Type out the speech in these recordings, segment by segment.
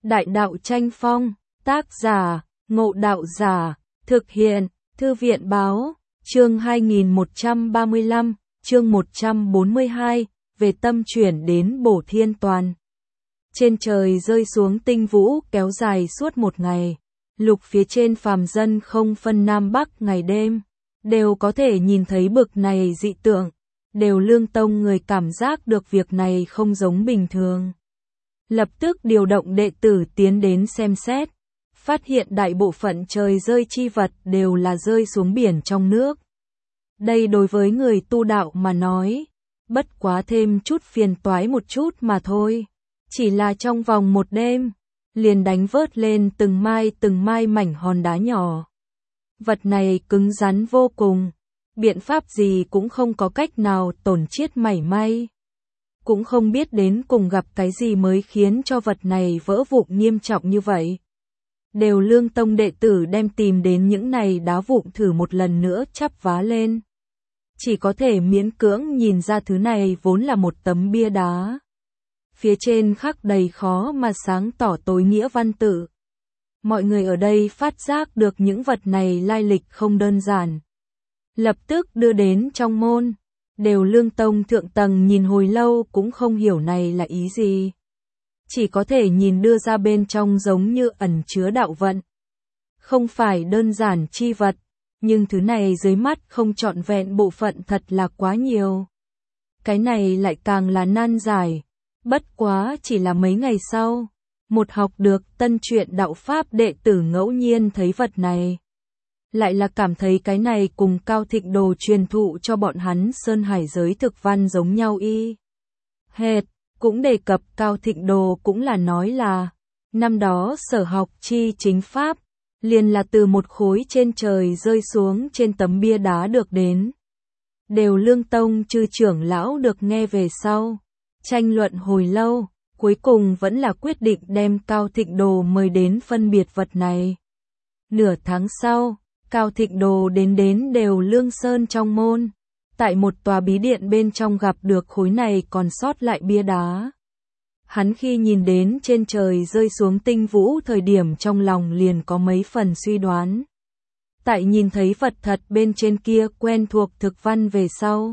Đại đạo tranh phong, tác giả, Ngộ Đạo Giả, thực hiện, Thư viện Báo, chương 2135, chương 142, về tâm chuyển đến Bổ Thiên Toàn. Trên trời rơi xuống tinh vũ kéo dài suốt một ngày, lục phía trên phàm dân không phân Nam Bắc ngày đêm, đều có thể nhìn thấy bực này dị tượng, đều Lương Tông người cảm giác được việc này không giống bình thường. Lập tức điều động đệ tử tiến đến xem xét, phát hiện đại bộ phận trời rơi chi vật đều là rơi xuống biển trong nước. Đây đối với người tu đạo mà nói, bất quá thêm chút phiền toái một chút mà thôi. Chỉ là trong vòng một đêm, liền đánh vớt lên từng mai mảnh hòn đá nhỏ. Vật này cứng rắn vô cùng, biện pháp gì cũng không có cách nào tổn chiết mảy may. Cũng không biết đến cùng gặp cái gì mới khiến cho vật này vỡ vụn nghiêm trọng như vậy. Đều Lương Tông đệ tử đem tìm đến những này đá vụn thử một lần nữa chắp vá lên. Chỉ có thể miễn cưỡng nhìn ra thứ này vốn là một tấm bia đá. Phía trên khắc đầy khó mà sáng tỏ tối nghĩa văn tự. Mọi người ở đây phát giác được những vật này lai lịch không đơn giản. Lập tức đưa đến trong môn. Đều Lương Tông thượng tầng nhìn hồi lâu cũng không hiểu này là ý gì. Chỉ có thể nhìn đưa ra bên trong giống như ẩn chứa đạo vận. Không phải đơn giản chi vật, nhưng thứ này dưới mắt không trọn vẹn bộ phận thật là quá nhiều. Cái này lại càng là nan giải. Bất quá chỉ là mấy ngày sau, một học được tân truyện đạo pháp đệ tử ngẫu nhiên thấy vật này. Lại là cảm thấy cái này cùng Cao Thịnh Đồ truyền thụ cho bọn hắn Sơn Hải giới thực văn giống nhau y hệt, cũng đề cập Cao Thịnh Đồ cũng là nói là, năm đó sở học chi chính pháp, liền là từ một khối trên trời rơi xuống trên tấm bia đá được đến. Đều Lương Tông chư trưởng lão được nghe về sau, tranh luận hồi lâu, cuối cùng vẫn là quyết định đem Cao Thịnh Đồ mời đến phân biệt vật này. Nửa tháng sau, Cao Thịnh Đồ đến Đều Lương Sơn trong môn, tại một tòa bí điện bên trong gặp được khối này còn sót lại bia đá. Hắn khi nhìn đến trên trời rơi xuống tinh vũ thời điểm trong lòng liền có mấy phần suy đoán. Tại nhìn thấy vật thật bên trên kia quen thuộc thực văn về sau,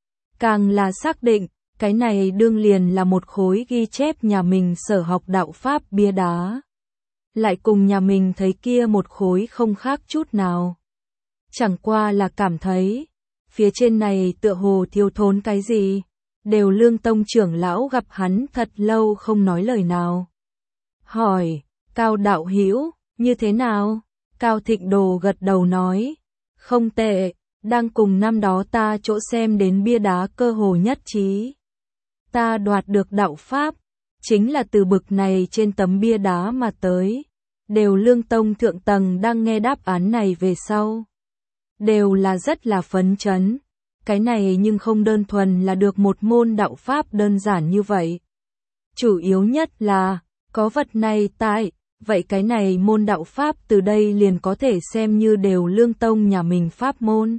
càng là xác định, cái này đương liền là một khối ghi chép nhà mình sở học đạo pháp bia đá. Lại cùng nhà mình thấy kia một khối không khác chút nào. Chẳng qua là cảm thấy, phía trên này tựa hồ thiếu thốn cái gì. Đều Lương Tông trưởng lão gặp hắn thật lâu không nói lời nào. Hỏi, Cao đạo hữu như thế nào? Cao Thịnh Đồ gật đầu nói, không tệ, đang cùng năm đó ta chỗ xem đến bia đá cơ hồ nhất trí. Ta đoạt được đạo pháp, chính là từ bực này trên tấm bia đá mà tới. Đều Lương Tông thượng tầng đang nghe đáp án này về sau. Đều là rất là phấn chấn. Cái này nhưng không đơn thuần là được một môn đạo pháp đơn giản như vậy. Chủ yếu nhất là, có vật này tại, vậy cái này môn đạo pháp từ đây liền có thể xem như Đều Lương Tông nhà mình pháp môn.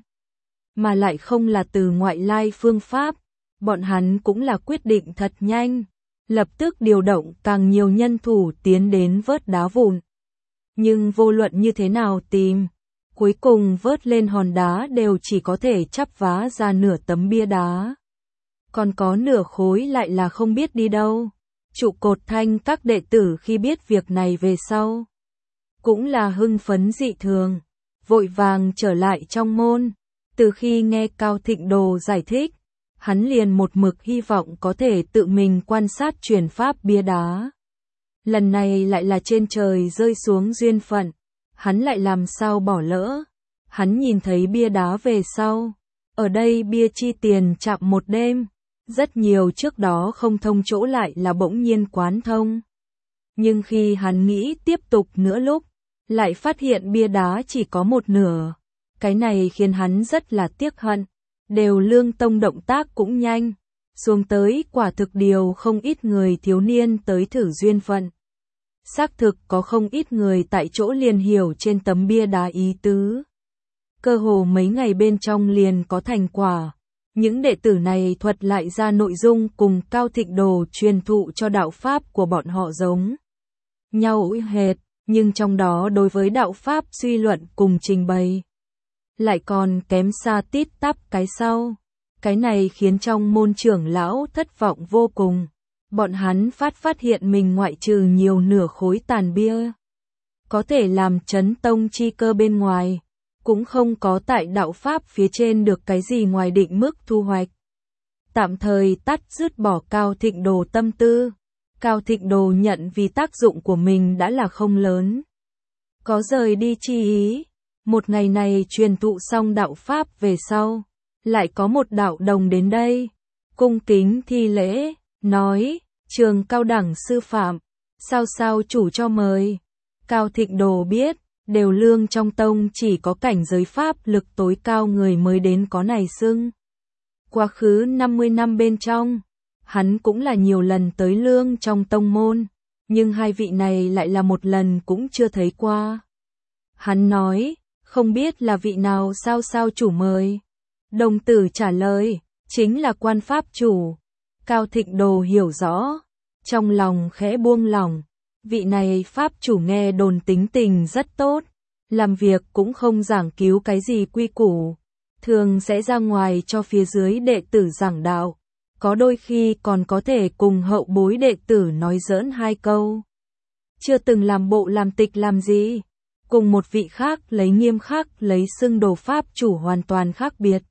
Mà lại không là từ ngoại lai phương pháp, bọn hắn cũng là quyết định thật nhanh. Lập tức điều động càng nhiều nhân thủ tiến đến vớt đá vụn. Nhưng vô luận như thế nào tìm, cuối cùng vớt lên hòn đá đều chỉ có thể chắp vá ra nửa tấm bia đá. Còn có nửa khối lại là không biết đi đâu. Trụ cột thanh các đệ tử khi biết việc này về sau, cũng là hưng phấn dị thường, vội vàng trở lại trong môn. Từ khi nghe Cao Thịnh Đồ giải thích, hắn liền một mực hy vọng có thể tự mình quan sát truyền pháp bia đá. Lần này lại là trên trời rơi xuống duyên phận, hắn lại làm sao bỏ lỡ. Hắn nhìn thấy bia đá về sau, ở đây bia chi tiền chạm một đêm, rất nhiều trước đó không thông chỗ lại là bỗng nhiên quán thông. Nhưng khi hắn nghĩ tiếp tục nữa lúc, lại phát hiện bia đá chỉ có một nửa. Cái này khiến hắn rất là tiếc hận. Đều Lương Tông động tác cũng nhanh, xuống tới quả thực điều không ít người thiếu niên tới thử duyên phận. Xác thực có không ít người tại chỗ liền hiểu trên tấm bia đá ý tứ. Cơ hồ mấy ngày bên trong liền có thành quả. Những đệ tử này thuật lại ra nội dung cùng Cao Thịnh Đồ truyền thụ cho đạo pháp của bọn họ giống. nhau hệt, nhưng trong đó đối với đạo pháp suy luận cùng trình bày lại còn kém xa tít tắp cái sau. Cái này khiến trong môn trưởng lão thất vọng vô cùng. Bọn hắn phát hiện mình ngoại trừ nhiều nửa khối tàn bia có thể làm chấn tông chi cơ bên ngoài, cũng không có tại đạo pháp phía trên được cái gì ngoài định mức thu hoạch. Tạm thời tắt dứt bỏ Cao Thịnh Đồ tâm tư. Cao Thịnh Đồ nhận vì tác dụng của mình đã là không lớn, có rời đi chi ý. Một ngày này truyền thụ xong đạo pháp về sau, lại có một đạo đồng đến đây, cung kính thi lễ, nói, trường cao đẳng sư phạm, sao chủ cho mời. Cao Thịnh Đồ biết, đều lương trong tông chỉ có cảnh giới pháp lực tối cao người mới đến có này xưng. Quá khứ 50 năm bên trong, hắn cũng là nhiều lần tới lương trong tông môn, nhưng hai vị này lại là một lần cũng chưa thấy qua. Hắn nói, không biết là vị nào sao chủ mời. Đồng tử trả lời, chính là quan pháp chủ. Cao Thịnh Đồ hiểu rõ, trong lòng khẽ buông lỏng. Vị này pháp chủ nghe đồn tính tình rất tốt, làm việc cũng không giảng cứu cái gì quy củ, thường sẽ ra ngoài cho phía dưới đệ tử giảng đạo, có đôi khi còn có thể cùng hậu bối đệ tử nói giỡn hai câu. Chưa từng làm bộ làm tịch làm gì, cùng một vị khác lấy nghiêm khắc lấy xưng đồ pháp chủ hoàn toàn khác biệt.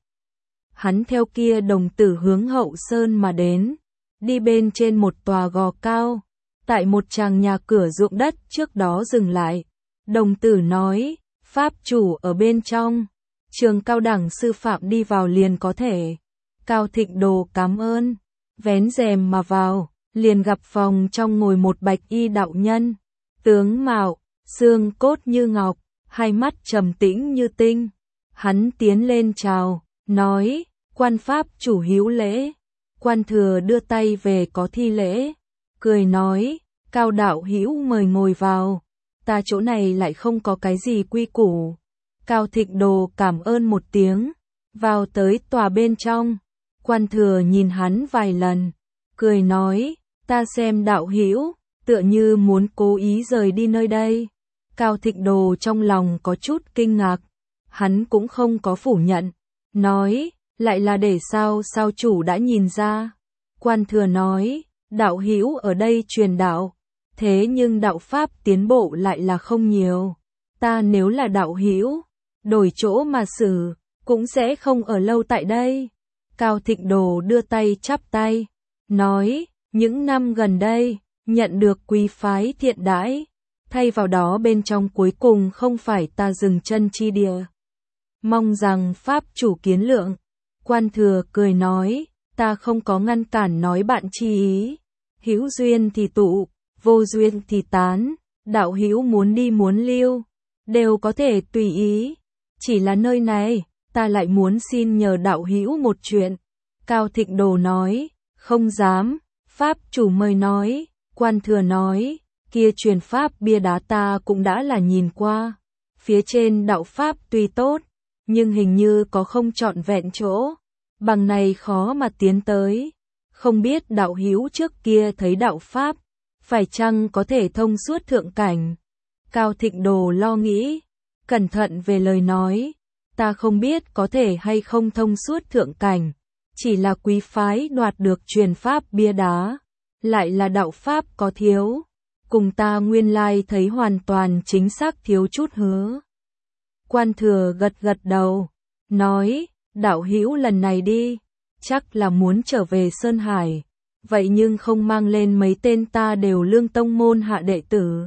Hắn theo kia đồng tử hướng hậu sơn mà đến, đi bên trên một tòa gò cao, tại một tràng nhà cửa ruộng đất trước đó dừng lại. Đồng tử nói, pháp chủ ở bên trong, trường cao đẳng sư phạm đi vào liền có thể. Cao Thịnh Đồ cảm ơn, vén rèm mà vào, liền gặp phòng trong ngồi một bạch y đạo nhân, tướng mạo, xương cốt như ngọc, hai mắt trầm tĩnh như tinh. Hắn tiến lên chào, nói, quan pháp chủ hữu lễ. Quan thừa đưa tay về có thi lễ, cười nói, Cao đạo hữu mời ngồi vào, ta chỗ này lại không có cái gì quy củ. Cao Thịnh Đồ cảm ơn một tiếng, vào tới tòa bên trong. Quan thừa nhìn hắn vài lần, cười nói, ta xem đạo hữu tựa như muốn cố ý rời đi nơi đây. Cao Thịnh Đồ trong lòng có chút kinh ngạc, hắn cũng không có phủ nhận, nói, lại là để sao chủ đã nhìn ra. Quan thừa nói, đạo hữu ở đây truyền đạo, thế nhưng đạo pháp tiến bộ lại là không nhiều. Ta nếu là đạo hữu, đổi chỗ mà xử, cũng sẽ không ở lâu tại đây. Cao Thịnh Đồ đưa tay chắp tay, nói, những năm gần đây, nhận được quý phái thiện đãi, thay vào đó bên trong cuối cùng không phải ta dừng chân chi địa. Mong rằng pháp chủ kiến lượng. Quan thừa cười nói, ta không có ngăn cản nói bạn chi ý, hữu duyên thì tụ, vô duyên thì tán, đạo hữu muốn đi muốn lưu, đều có thể tùy ý, chỉ là nơi này, ta lại muốn xin nhờ đạo hữu một chuyện. Cao Thịnh Đồ nói, không dám, pháp chủ mời nói. Quan thừa nói, kia truyền pháp bia đá ta cũng đã là nhìn qua, phía trên đạo pháp tuy tốt, nhưng hình như có không trọn vẹn chỗ, bằng này khó mà tiến tới. Không biết đạo hữu trước kia thấy đạo pháp, phải chăng có thể thông suốt thượng cảnh? Cao Thịnh Đồ lo nghĩ, cẩn thận về lời nói, ta không biết có thể hay không thông suốt thượng cảnh, chỉ là quý phái đoạt được truyền pháp bia đá, lại là đạo pháp có thiếu, cùng ta nguyên lai thấy hoàn toàn chính xác thiếu chút hứa. Quan thừa gật đầu, nói, đạo hữu lần này đi, chắc là muốn trở về Sơn Hải, vậy nhưng không mang lên mấy tên ta đều lương tông môn hạ đệ tử.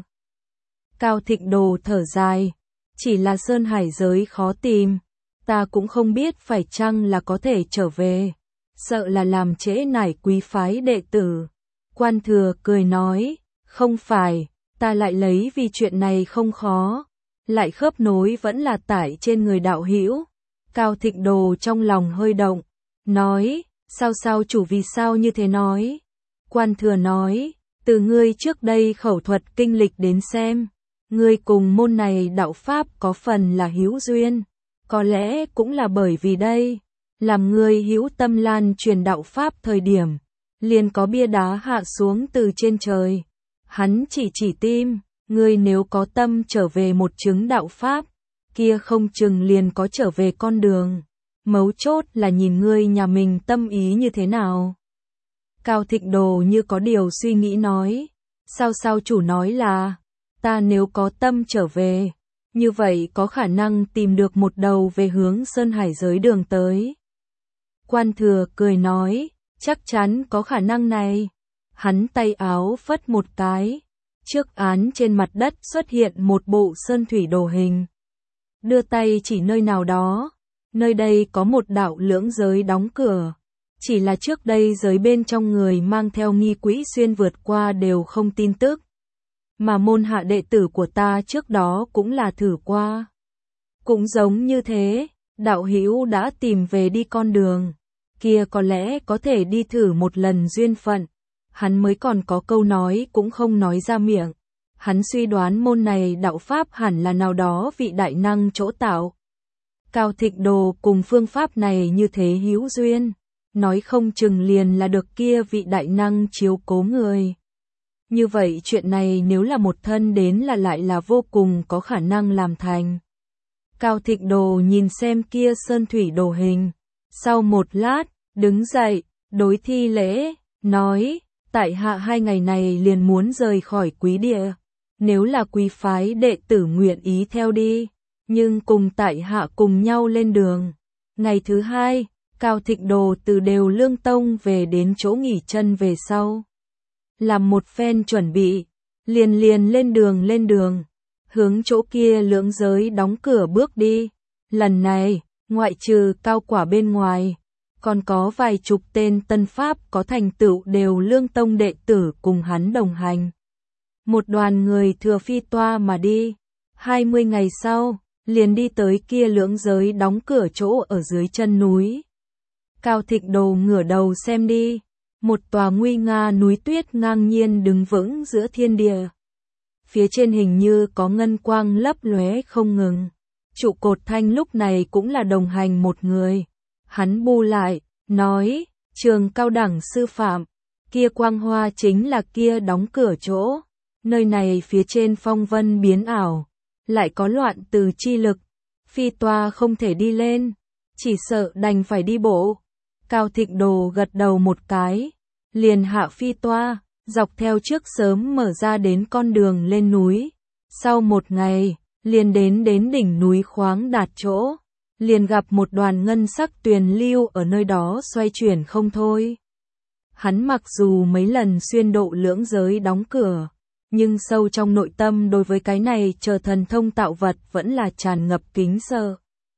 Cao Thịnh Đồ thở dài, chỉ là Sơn Hải giới khó tìm, ta cũng không biết phải chăng là có thể trở về, sợ là làm trễ nải quý phái đệ tử. Quan thừa cười nói, không phải, ta lại lấy vì chuyện này không khó, lại khớp nối vẫn là tải trên người đạo hữu. Cao Thịnh Đồ trong lòng hơi động, nói, sao chủ vì sao như thế nói? Quan thừa nói, từ ngươi trước đây khẩu thuật kinh lịch đến xem, ngươi cùng môn này đạo pháp có phần là hữu duyên, có lẽ cũng là bởi vì đây, làm ngươi hữu tâm lan truyền đạo pháp thời điểm, liền có bia đá hạ xuống từ trên trời. Hắn chỉ tim, ngươi nếu có tâm trở về một chứng đạo pháp, kia không chừng liền có trở về con đường. Mấu chốt là nhìn ngươi nhà mình tâm ý như thế nào. Cao Thịnh Đồ như có điều suy nghĩ nói, sao chủ nói là, ta nếu có tâm trở về, như vậy có khả năng tìm được một đầu về hướng Sơn Hải giới đường tới. Quan Thừa cười nói, chắc chắn có khả năng này. Hắn tay áo phất một cái, trước án trên mặt đất xuất hiện một bộ sơn thủy đồ hình. Đưa tay chỉ nơi nào đó, nơi đây có một đạo lưỡng giới đóng cửa. Chỉ là trước đây giới bên trong người mang theo nghi quỹ xuyên vượt qua đều không tin tức. Mà môn hạ đệ tử của ta trước đó cũng là thử qua. Cũng giống như thế, đạo hữu đã tìm về đi con đường. Kia có lẽ có thể đi thử một lần duyên phận. Hắn mới còn có câu nói cũng không nói ra miệng. Hắn suy đoán môn này đạo pháp hẳn là nào đó vị đại năng chỗ tạo. Cao Thịnh Đồ cùng phương pháp này như thế hữu duyên. Nói không chừng liền là được kia vị đại năng chiếu cố người. Như vậy chuyện này nếu là một thân đến là lại là vô cùng có khả năng làm thành. Cao Thịnh Đồ nhìn xem kia sơn thủy đồ hình. Sau một lát, đứng dậy, đối thi lễ, nói, tại hạ 2 ngày này liền muốn rời khỏi quý địa. Nếu là quý phái đệ tử nguyện ý theo đi, nhưng cùng tại hạ cùng nhau lên đường. Ngày thứ 2, Cao Thịnh Đồ từ Đều Lương Tông về đến chỗ nghỉ chân về sau. Làm một phen chuẩn bị, liền lên đường, hướng chỗ kia lưỡng giới đóng cửa bước đi. Lần này, ngoại trừ Cao Quả bên ngoài, còn có vài chục tên tân pháp có thành tựu Đều Lương Tông đệ tử cùng hắn đồng hành. Một đoàn người thừa phi toa mà đi, 20 ngày sau, liền đi tới kia lưỡng giới đóng cửa chỗ ở dưới chân núi. Cao Thịnh Đồ ngửa đầu xem đi, một tòa nguy nga núi tuyết ngang nhiên đứng vững giữa thiên địa. Phía trên hình như có ngân quang lấp lóe không ngừng. Trụ cột thanh lúc này cũng là đồng hành một người. Hắn bu lại, nói, trường cao đẳng sư phạm, kia quang hoa chính là kia đóng cửa chỗ. Nơi này phía trên phong vân biến ảo, lại có loạn từ chi lực. Phi toa không thể đi lên, chỉ sợ đành phải đi bộ. Cao Thịnh Đồ gật đầu một cái, liền hạ phi toa, dọc theo trước sớm mở ra đến con đường lên núi. Sau một ngày, liền đến đỉnh núi khoáng đạt chỗ, liền gặp một đoàn ngân sắc tuyền lưu ở nơi đó xoay chuyển không thôi. Hắn mặc dù mấy lần xuyên độ lưỡng giới đóng cửa, nhưng sâu trong nội tâm đối với cái này chờ thần thông tạo vật vẫn là tràn ngập kính sợ.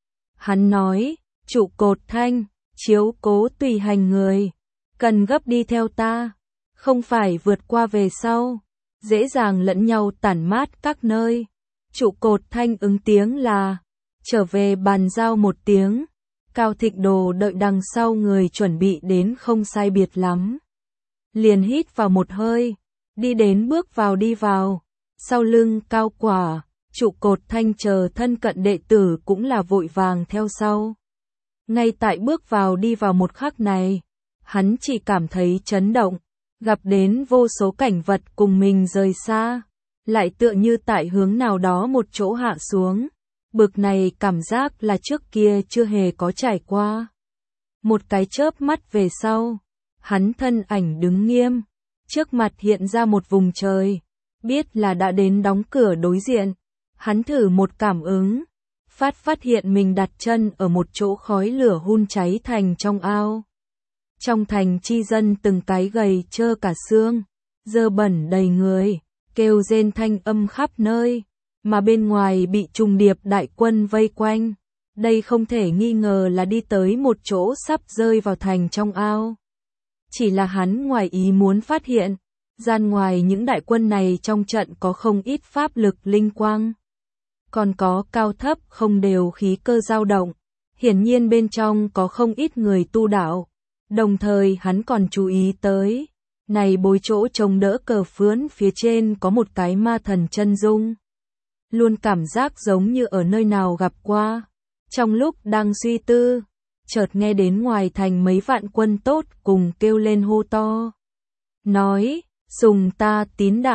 Hắn nói, trụ cột thanh, chiếu cố tùy hành người, cần gấp đi theo ta, không phải vượt qua về sau, dễ dàng lẫn nhau tản mát các nơi. Trụ cột thanh ứng tiếng là, trở về bàn giao một tiếng. Cao Thịnh Đồ đợi đằng sau người chuẩn bị đến không sai biệt lắm. Liền hít vào một hơi, đi đến bước vào đi vào, sau lưng Cao Quả, trụ cột thanh chờ thân cận đệ tử cũng là vội vàng theo sau. Ngay tại bước vào đi vào một khắc này, hắn chỉ cảm thấy chấn động, gặp đến vô số cảnh vật cùng mình rời xa, lại tựa như tại hướng nào đó một chỗ hạ xuống. Bực này cảm giác là trước kia chưa hề có trải qua. Một cái chớp mắt về sau, hắn thân ảnh đứng nghiêm, trước mặt hiện ra một vùng trời, biết là đã đến đóng cửa đối diện. Hắn thử một cảm ứng, phát hiện mình đặt chân ở một chỗ khói lửa hun cháy thành trong ao. Trong thành chi dân từng cái gầy trơ cả xương, dơ bẩn đầy người, kêu rên thanh âm khắp nơi, mà bên ngoài bị trùng điệp đại quân vây quanh. Đây không thể nghi ngờ là đi tới một chỗ sắp rơi vào thành trong ao. Chỉ là hắn ngoài ý muốn phát hiện, gian ngoài những đại quân này trong trận có không ít pháp lực linh quang. Còn có cao thấp không đều khí cơ dao động, hiển nhiên bên trong có không ít người tu đạo. Đồng thời hắn còn chú ý tới, này bối chỗ trông đỡ cờ phướn phía trên có một cái ma thần chân dung. Luôn cảm giác giống như ở nơi nào gặp qua. Trong lúc đang suy tư, chợt nghe đến ngoài thành mấy vạn quân tốt cùng kêu lên hô to. Nói, sùng ta tín đạo,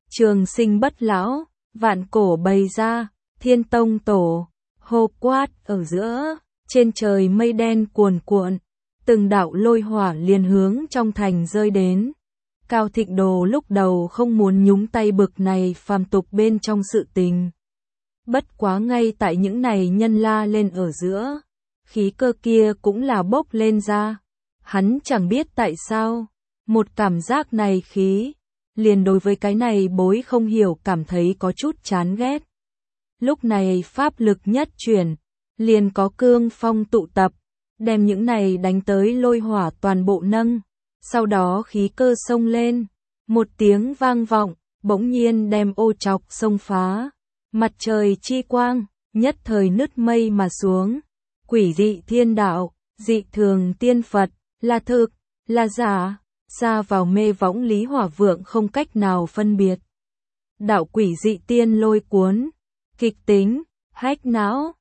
trường sinh bất lão, vạn cổ bày ra, thiên tông tổ, hô quát ở giữa, trên trời mây đen cuồn cuộn, từng đạo lôi hỏa liền hướng trong thành rơi đến. Cao Thịnh Đồ lúc đầu không muốn nhúng tay bực này phàm tục bên trong sự tình. Bất quá ngay tại những này nhân la lên ở giữa, khí cơ kia cũng là bốc lên ra. Hắn chẳng biết tại sao, một cảm giác này khí, liền đối với cái này bối không hiểu cảm thấy có chút chán ghét. Lúc này pháp lực nhất chuyển, liền có cương phong tụ tập, đem những này đánh tới lôi hỏa toàn bộ nâng. Sau đó khí cơ xông lên, một tiếng vang vọng, bỗng nhiên đem ô trọc xông phá. Mặt trời chi quang, nhất thời nứt mây mà xuống. Quỷ dị thiên đạo, dị thường tiên Phật, là thực, là giả, ra vào mê võng Lý Hỏa Vượng không cách nào phân biệt. Đạo quỷ dị tiên lôi cuốn, kịch tính, hách não,